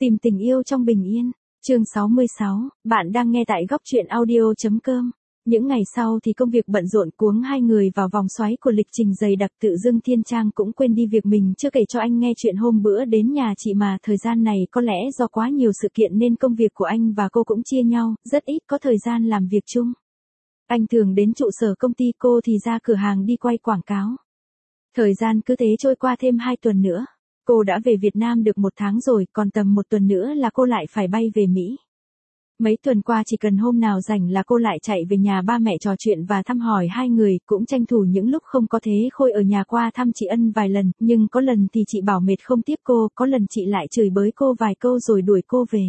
Tìm tình yêu trong bình yên. Chương 66, bạn đang nghe tại góc truyện audio.com. Những ngày sau thì công việc bận rộn cuống hai người vào vòng xoáy của lịch trình dày đặc, tự dưng Thiên Trang cũng quên đi việc mình chưa kể cho anh nghe chuyện hôm bữa đến nhà chị, mà thời gian này có lẽ do quá nhiều sự kiện nên công việc của anh và cô cũng chia nhau, rất ít có thời gian làm việc chung. Anh thường đến trụ sở công ty, cô thì ra cửa hàng đi quay quảng cáo. Thời gian cứ thế trôi qua thêm 2 tuần nữa. Cô đã về Việt Nam được 1 tháng rồi, còn tầm 1 tuần nữa là cô lại phải bay về Mỹ. Mấy tuần qua chỉ cần hôm nào rảnh là cô lại chạy về nhà ba mẹ trò chuyện và thăm hỏi hai người, cũng tranh thủ những lúc không có Thế Khôi ở nhà qua thăm chị Ân vài lần, nhưng có lần thì chị bảo mệt không tiếp cô, có lần chị lại chửi bới cô vài câu rồi đuổi cô về.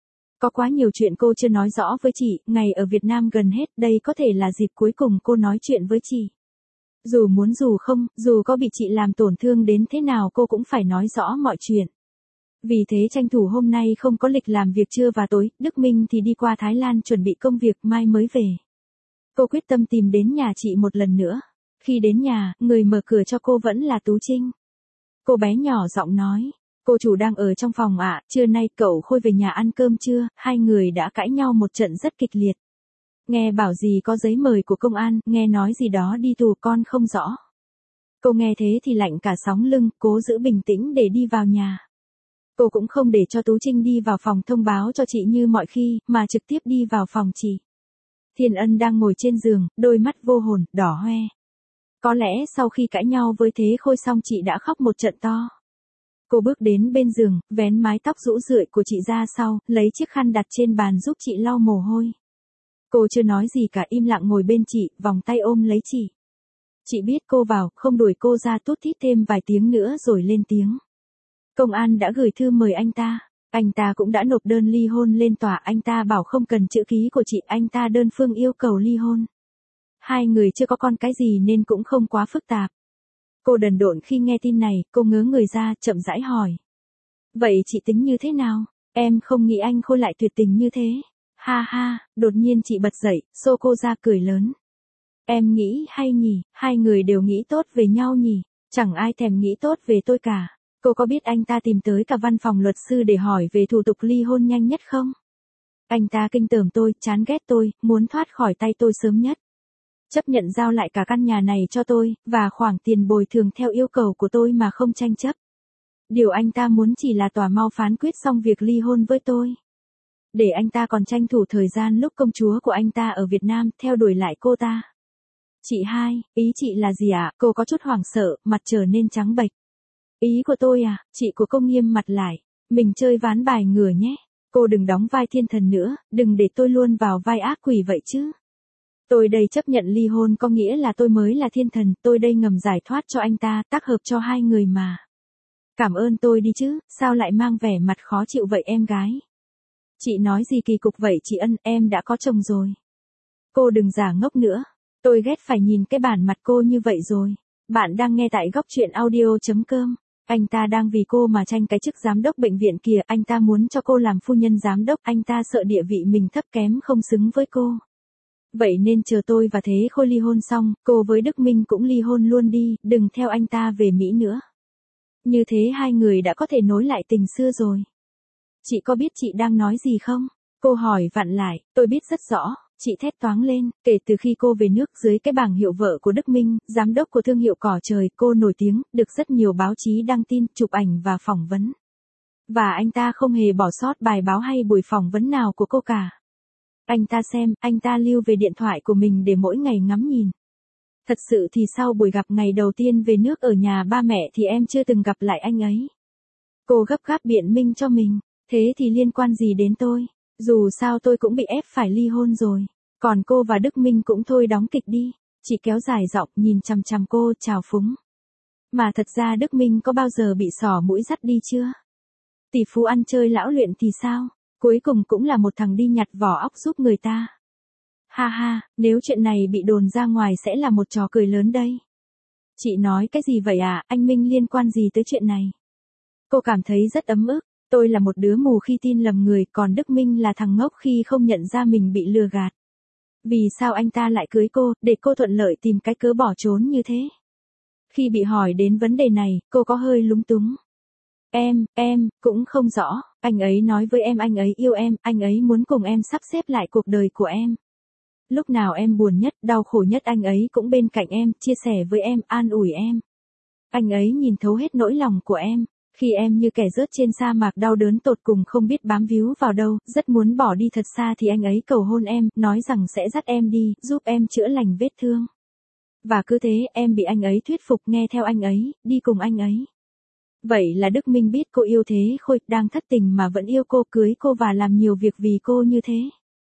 Có quá nhiều chuyện cô chưa nói rõ với chị, ngày ở Việt Nam gần hết, đây có thể là dịp cuối cùng cô nói chuyện với chị. Dù muốn dù không, dù có bị chị làm tổn thương đến thế nào cô cũng phải nói rõ mọi chuyện. Vì thế tranh thủ hôm nay không có lịch làm việc trưa và tối, Đức Minh thì đi qua Thái Lan chuẩn bị công việc, mai mới về. Cô quyết tâm tìm đến nhà chị một lần nữa. Khi đến nhà, người mở cửa cho cô vẫn là Tú Trinh. Cô bé nhỏ giọng nói, cô chủ đang ở trong phòng ạ, trưa nay cậu Khôi về nhà ăn cơm chưa? Hai người đã cãi nhau một trận rất kịch liệt. Nghe bảo gì có giấy mời của công an, nghe nói gì đó đi tù, con không rõ. Cô nghe thế thì lạnh cả sống lưng, cố giữ bình tĩnh để đi vào nhà. Cô cũng không để cho Tú Trinh đi vào phòng thông báo cho chị như mọi khi, mà trực tiếp đi vào phòng chị. Thiên Ân đang ngồi trên giường, đôi mắt vô hồn, đỏ hoe. Có lẽ sau khi cãi nhau với Thế Khôi xong chị đã khóc một trận to. Cô bước đến bên giường, vén mái tóc rũ rượi của chị ra sau, lấy chiếc khăn đặt trên bàn giúp chị lau mồ hôi. Cô chưa nói gì cả, im lặng ngồi bên chị, vòng tay ôm lấy chị. Chị biết cô vào, không đuổi cô ra, tút thít thêm vài tiếng nữa rồi lên tiếng. Công an đã gửi thư mời anh ta cũng đã nộp đơn ly hôn lên tòa, anh ta bảo không cần chữ ký của chị, anh ta đơn phương yêu cầu ly hôn. Hai người chưa có con cái gì nên cũng không quá phức tạp. Cô đần độn khi nghe tin này, cô ngớ người ra, chậm rãi hỏi. Vậy chị tính như thế nào? Em không nghĩ anh Khôi lại tuyệt tình như thế. Ha ha, đột nhiên chị bật dậy, xô cô ra cười lớn. Em nghĩ hay nhỉ, hai người đều nghĩ tốt về nhau nhỉ, chẳng ai thèm nghĩ tốt về tôi cả. Cô có biết anh ta tìm tới cả văn phòng luật sư để hỏi về thủ tục ly hôn nhanh nhất không? Anh ta kinh tởm tôi, chán ghét tôi, muốn thoát khỏi tay tôi sớm nhất. Chấp nhận giao lại cả căn nhà này cho tôi, và khoản tiền bồi thường theo yêu cầu của tôi mà không tranh chấp. Điều anh ta muốn chỉ là tòa mau phán quyết xong việc ly hôn với tôi. Để anh ta còn tranh thủ thời gian lúc công chúa của anh ta ở Việt Nam, theo đuổi lại cô ta. Chị hai, ý chị là gì ạ? Cô có chút hoảng sợ, mặt trở nên trắng bệch. Ý của tôi à? Chị của cô nghiêm mặt lại. Mình chơi ván bài ngửa nhé. Cô đừng đóng vai thiên thần nữa, đừng để tôi luôn vào vai ác quỷ vậy chứ. Tôi đây chấp nhận ly hôn có nghĩa là tôi mới là thiên thần, tôi đây ngầm giải thoát cho anh ta, tác hợp cho hai người mà. Cảm ơn tôi đi chứ, sao lại mang vẻ mặt khó chịu vậy em gái? Chị nói gì kỳ cục vậy chị Ân, em đã có chồng rồi. Cô đừng giả ngốc nữa. Tôi ghét phải nhìn cái bản mặt cô như vậy rồi. Bạn đang nghe tại góc truyện audio.com. Anh ta đang vì cô mà tranh cái chức giám đốc bệnh viện kìa, anh ta muốn cho cô làm phu nhân giám đốc, anh ta sợ địa vị mình thấp kém không xứng với cô. Vậy nên chờ tôi và Thế Khôi ly hôn xong, cô với Đức Minh cũng ly hôn luôn đi, đừng theo anh ta về Mỹ nữa. Như thế hai người đã có thể nối lại tình xưa rồi. Chị có biết chị đang nói gì không? Cô hỏi vặn lại, tôi biết rất rõ. Chị thét toáng lên, kể từ khi cô về nước dưới cái bảng hiệu vợ của Đức Minh, giám đốc của thương hiệu cỏ trời, cô nổi tiếng, được rất nhiều báo chí đăng tin, chụp ảnh và phỏng vấn. Và anh ta không hề bỏ sót bài báo hay buổi phỏng vấn nào của cô cả. Anh ta xem, anh ta lưu về điện thoại của mình để mỗi ngày ngắm nhìn. Thật sự thì sau buổi gặp ngày đầu tiên về nước ở nhà ba mẹ thì em chưa từng gặp lại anh ấy. Cô gấp gáp biện minh cho mình, thế thì liên quan gì đến tôi? Dù sao tôi cũng bị ép phải ly hôn rồi. Còn cô và Đức Minh cũng thôi đóng kịch đi. Chị kéo dài giọng nhìn chằm chằm cô, trào phúng. Mà thật ra Đức Minh có bao giờ bị xỏ mũi dắt đi chưa? Tỷ phú ăn chơi lão luyện thì sao? Cuối cùng cũng là một thằng đi nhặt vỏ óc giúp người ta. Ha ha, nếu chuyện này bị đồn ra ngoài sẽ là một trò cười lớn đây. Chị nói cái gì vậy à, anh Minh liên quan gì tới chuyện này? Cô cảm thấy rất ấm ức. Tôi là một đứa mù khi tin lầm người, còn Đức Minh là thằng ngốc khi không nhận ra mình bị lừa gạt. Vì sao anh ta lại cưới cô, để cô thuận lợi tìm cái cớ bỏ trốn như thế? Khi bị hỏi đến vấn đề này, cô có hơi lúng túng. Em cũng không rõ, anh ấy nói với em anh ấy yêu em, anh ấy muốn cùng em sắp xếp lại cuộc đời của em. Lúc nào em buồn nhất, đau khổ nhất anh ấy cũng bên cạnh em, chia sẻ với em, an ủi em. Anh ấy nhìn thấu hết nỗi lòng của em. Khi em như kẻ rớt trên sa mạc đau đớn tột cùng không biết bám víu vào đâu, rất muốn bỏ đi thật xa thì anh ấy cầu hôn em, nói rằng sẽ dắt em đi, giúp em chữa lành vết thương. Và cứ thế em bị anh ấy thuyết phục nghe theo anh ấy, đi cùng anh ấy. Vậy là Đức Minh biết cô yêu Thế Khôi, đang thất tình mà vẫn yêu cô, cưới cô và làm nhiều việc vì cô như thế.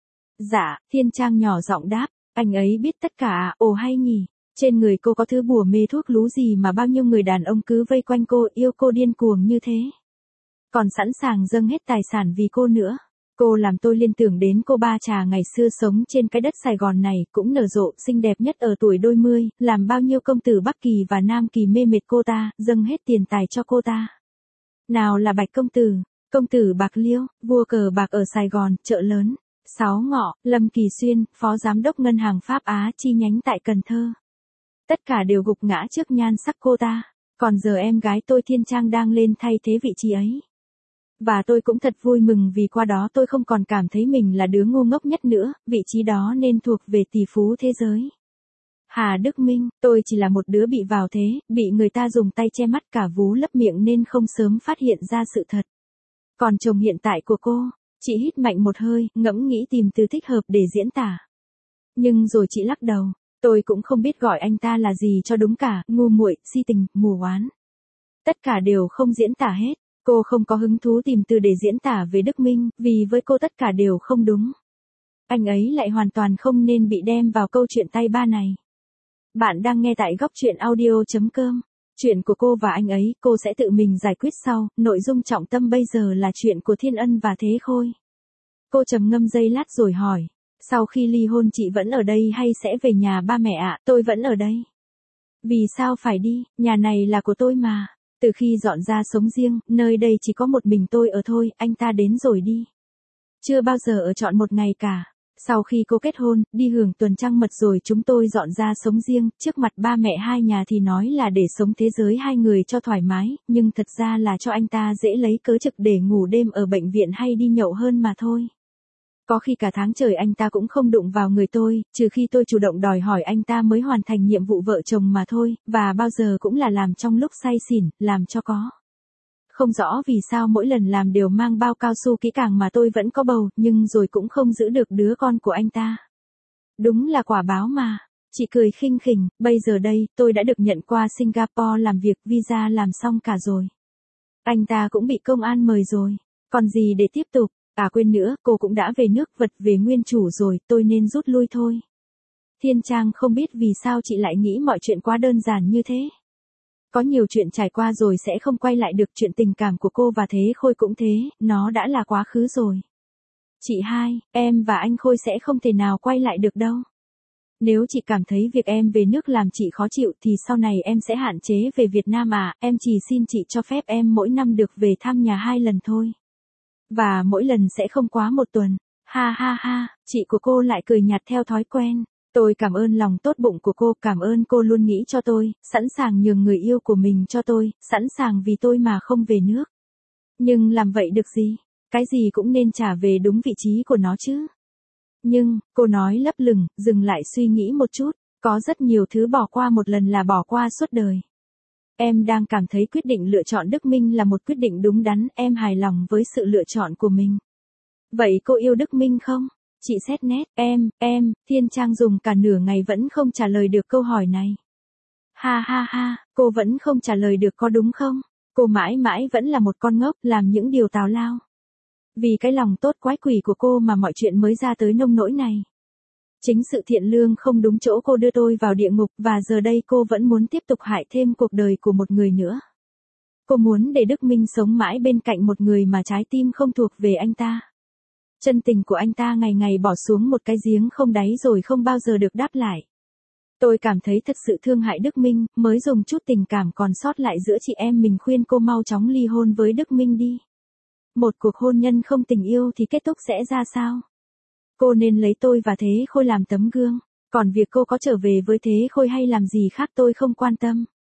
Dạ, Thiên Trang nhỏ giọng đáp, anh ấy biết tất cả à, ồ hay nhỉ. Trên người cô có thứ bùa mê thuốc lú gì mà bao nhiêu người đàn ông cứ vây quanh cô, yêu cô điên cuồng như thế. Còn sẵn sàng dâng hết tài sản vì cô nữa. Cô làm tôi liên tưởng đến cô Ba Trà ngày xưa sống trên cái đất Sài Gòn này, cũng nở rộ, xinh đẹp nhất ở tuổi đôi mươi, làm bao nhiêu công tử Bắc Kỳ và Nam Kỳ mê mệt cô ta, dâng hết tiền tài cho cô ta. Nào là Bạch công tử Bạc Liêu, vua cờ bạc ở Sài Gòn, chợ lớn, Sáu Ngọ, Lâm Kỳ Xuyên, phó giám đốc ngân hàng Pháp Á chi nhánh tại Cần Thơ. Tất cả đều gục ngã trước nhan sắc cô ta. Còn giờ em gái tôi Thiên Trang đang lên thay thế vị trí ấy. Và tôi cũng thật vui mừng vì qua đó tôi không còn cảm thấy mình là đứa ngu ngốc nhất nữa, vị trí đó nên thuộc về tỷ phú thế giới. Hà Đức Minh, tôi chỉ là một đứa bị vào thế, bị người ta dùng tay che mắt cả vú lấp miệng nên không sớm phát hiện ra sự thật. Còn chồng hiện tại của cô, chị hít mạnh một hơi, ngẫm nghĩ tìm từ thích hợp để diễn tả. Nhưng rồi chị lắc đầu, tôi cũng không biết gọi anh ta là gì cho đúng cả, ngu muội, si tình, mù oán. Tất cả đều không diễn tả hết. Cô không có hứng thú tìm từ để diễn tả về Đức Minh, vì với cô tất cả đều không đúng. Anh ấy lại hoàn toàn không nên bị đem vào câu chuyện tay ba này. Bạn đang nghe tại góc truyện audio.com. Chuyện của cô và anh ấy, cô sẽ tự mình giải quyết sau, nội dung trọng tâm bây giờ là chuyện của Thiên Ân và Thế Khôi. Cô trầm ngâm giây lát rồi hỏi, sau khi ly hôn chị vẫn ở đây hay sẽ về nhà ba mẹ ạ? Tôi vẫn ở đây. Vì sao phải đi, nhà này là của tôi mà. Từ khi dọn ra sống riêng, nơi đây chỉ có một mình tôi ở thôi, anh ta đến rồi đi. Chưa bao giờ ở trọn một ngày cả. Sau khi cô kết hôn, đi hưởng tuần trăng mật rồi chúng tôi dọn ra sống riêng, trước mặt ba mẹ hai nhà thì nói là để sống thế giới hai người cho thoải mái, nhưng thật ra là cho anh ta dễ lấy cớ trực để ngủ đêm ở bệnh viện hay đi nhậu hơn mà thôi. Có khi cả tháng trời anh ta cũng không đụng vào người tôi, trừ khi tôi chủ động đòi hỏi anh ta mới hoàn thành nhiệm vụ vợ chồng mà thôi, và bao giờ cũng là làm trong lúc say xỉn, làm cho có. Không rõ vì sao mỗi lần làm đều mang bao cao su kỹ càng mà tôi vẫn có bầu, nhưng rồi cũng không giữ được đứa con của anh ta. Đúng là quả báo mà. Chị cười khinh khỉnh, bây giờ đây, tôi đã được nhận qua Singapore làm việc, visa làm xong cả rồi. Anh ta cũng bị công an mời rồi. Còn gì để tiếp tục? À quên nữa, cô cũng đã về nước vật về nguyên chủ rồi, tôi nên rút lui thôi. Thiên Trang không biết vì sao chị lại nghĩ mọi chuyện quá đơn giản như thế. Có nhiều chuyện trải qua rồi sẽ không quay lại được, chuyện tình cảm của cô và Thế Khôi cũng thế, nó đã là quá khứ rồi. Chị hai, em và anh Khôi sẽ không thể nào quay lại được đâu. Nếu chị cảm thấy việc em về nước làm chị khó chịu thì sau này em sẽ hạn chế về Việt Nam à, em chỉ xin chị cho phép em mỗi năm được về thăm nhà 2 lần thôi. Và mỗi lần sẽ không quá 1 tuần. Ha ha ha, chị của cô lại cười nhạt theo thói quen. Tôi cảm ơn lòng tốt bụng của cô, cảm ơn cô luôn nghĩ cho tôi, sẵn sàng nhường người yêu của mình cho tôi, sẵn sàng vì tôi mà không về nước. Nhưng làm vậy được gì? Cái gì cũng nên trả về đúng vị trí của nó chứ. Nhưng, cô nói lấp lửng, dừng lại suy nghĩ một chút, có rất nhiều thứ bỏ qua một lần là bỏ qua suốt đời. Em đang cảm thấy quyết định lựa chọn Đức Minh là một quyết định đúng đắn, em hài lòng với sự lựa chọn của mình. Vậy cô yêu Đức Minh không? Chị xét nét, Thiên Trang dùng cả nửa ngày vẫn không trả lời được câu hỏi này. Ha ha ha, cô vẫn không trả lời được có đúng không? Cô mãi mãi vẫn là một con ngốc, làm những điều tào lao. Vì cái lòng tốt quái quỷ của cô mà mọi chuyện mới ra tới nông nỗi này. Chính sự thiện lương không đúng chỗ cô đưa tôi vào địa ngục, và giờ đây cô vẫn muốn tiếp tục hại thêm cuộc đời của một người nữa. Cô muốn để Đức Minh sống mãi bên cạnh một người mà trái tim không thuộc về anh ta. Chân tình của anh ta ngày ngày bỏ xuống một cái giếng không đáy rồi không bao giờ được đáp lại. Tôi cảm thấy thật sự thương hại Đức Minh, mới dùng chút tình cảm còn sót lại giữa chị em mình khuyên cô mau chóng ly hôn với Đức Minh đi. Một cuộc hôn nhân không tình yêu thì kết thúc sẽ ra sao? Cô nên lấy tôi và Thế Khôi làm tấm gương, còn việc cô có trở về với Thế Khôi hay làm gì khác tôi không quan tâm.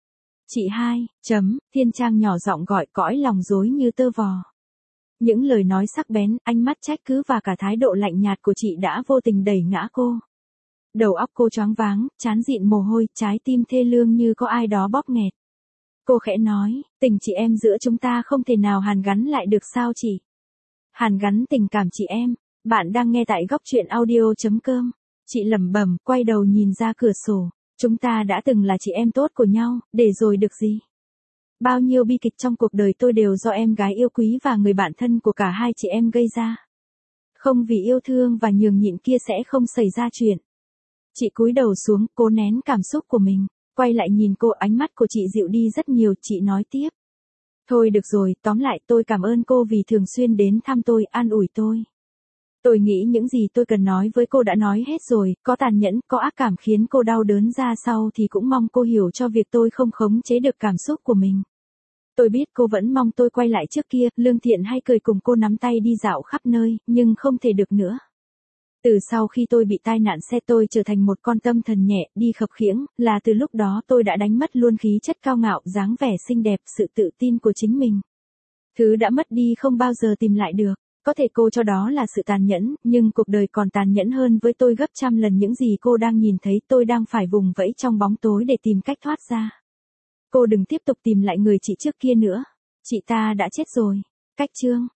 Chị hai, Thiên Trang nhỏ giọng gọi, cõi lòng rối như tơ vò. Những lời nói sắc bén, ánh mắt trách cứ và cả thái độ lạnh nhạt của chị đã vô tình đẩy ngã cô. Đầu óc cô choáng váng, trán dịn mồ hôi, trái tim thê lương như có ai đó bóp nghẹt. Cô khẽ nói, tình chị em giữa chúng ta không thể nào hàn gắn lại được sao chị? Hàn gắn tình cảm chị em. Bạn đang nghe tại góc truyện audio.com. Chị lẩm bẩm, quay đầu nhìn ra cửa sổ. Chúng ta đã từng là chị em tốt của nhau, để rồi được gì? Bao nhiêu bi kịch trong cuộc đời tôi đều do em gái yêu quý và người bạn thân của cả hai chị em gây ra. Không vì yêu thương và nhường nhịn kia sẽ không xảy ra chuyện. Chị cúi đầu xuống, cố nén cảm xúc của mình. Quay lại nhìn cô, ánh mắt của chị dịu đi rất nhiều, chị nói tiếp. Thôi được rồi, tóm lại tôi cảm ơn cô vì thường xuyên đến thăm tôi, an ủi tôi. Tôi nghĩ những gì tôi cần nói với cô đã nói hết rồi, có tàn nhẫn, có ác cảm khiến cô đau đớn ra sau thì cũng mong cô hiểu cho việc tôi không khống chế được cảm xúc của mình. Tôi biết cô vẫn mong tôi quay lại trước kia, lương thiện hay cười cùng cô nắm tay đi dạo khắp nơi, nhưng không thể được nữa. Từ sau khi tôi bị tai nạn xe tôi trở thành một con tâm thần nhẹ, đi khập khiễng, là từ lúc đó tôi đã đánh mất luôn khí chất cao ngạo, dáng vẻ xinh đẹp, sự tự tin của chính mình. Thứ đã mất đi không bao giờ tìm lại được. Có thể cô cho đó là sự tàn nhẫn, nhưng cuộc đời còn tàn nhẫn hơn với tôi gấp trăm lần những gì cô đang nhìn thấy. Tôi đang phải vùng vẫy trong bóng tối để tìm cách thoát ra. Cô đừng tiếp tục tìm lại người chị trước kia nữa. Chị ta đã chết rồi. Cách chương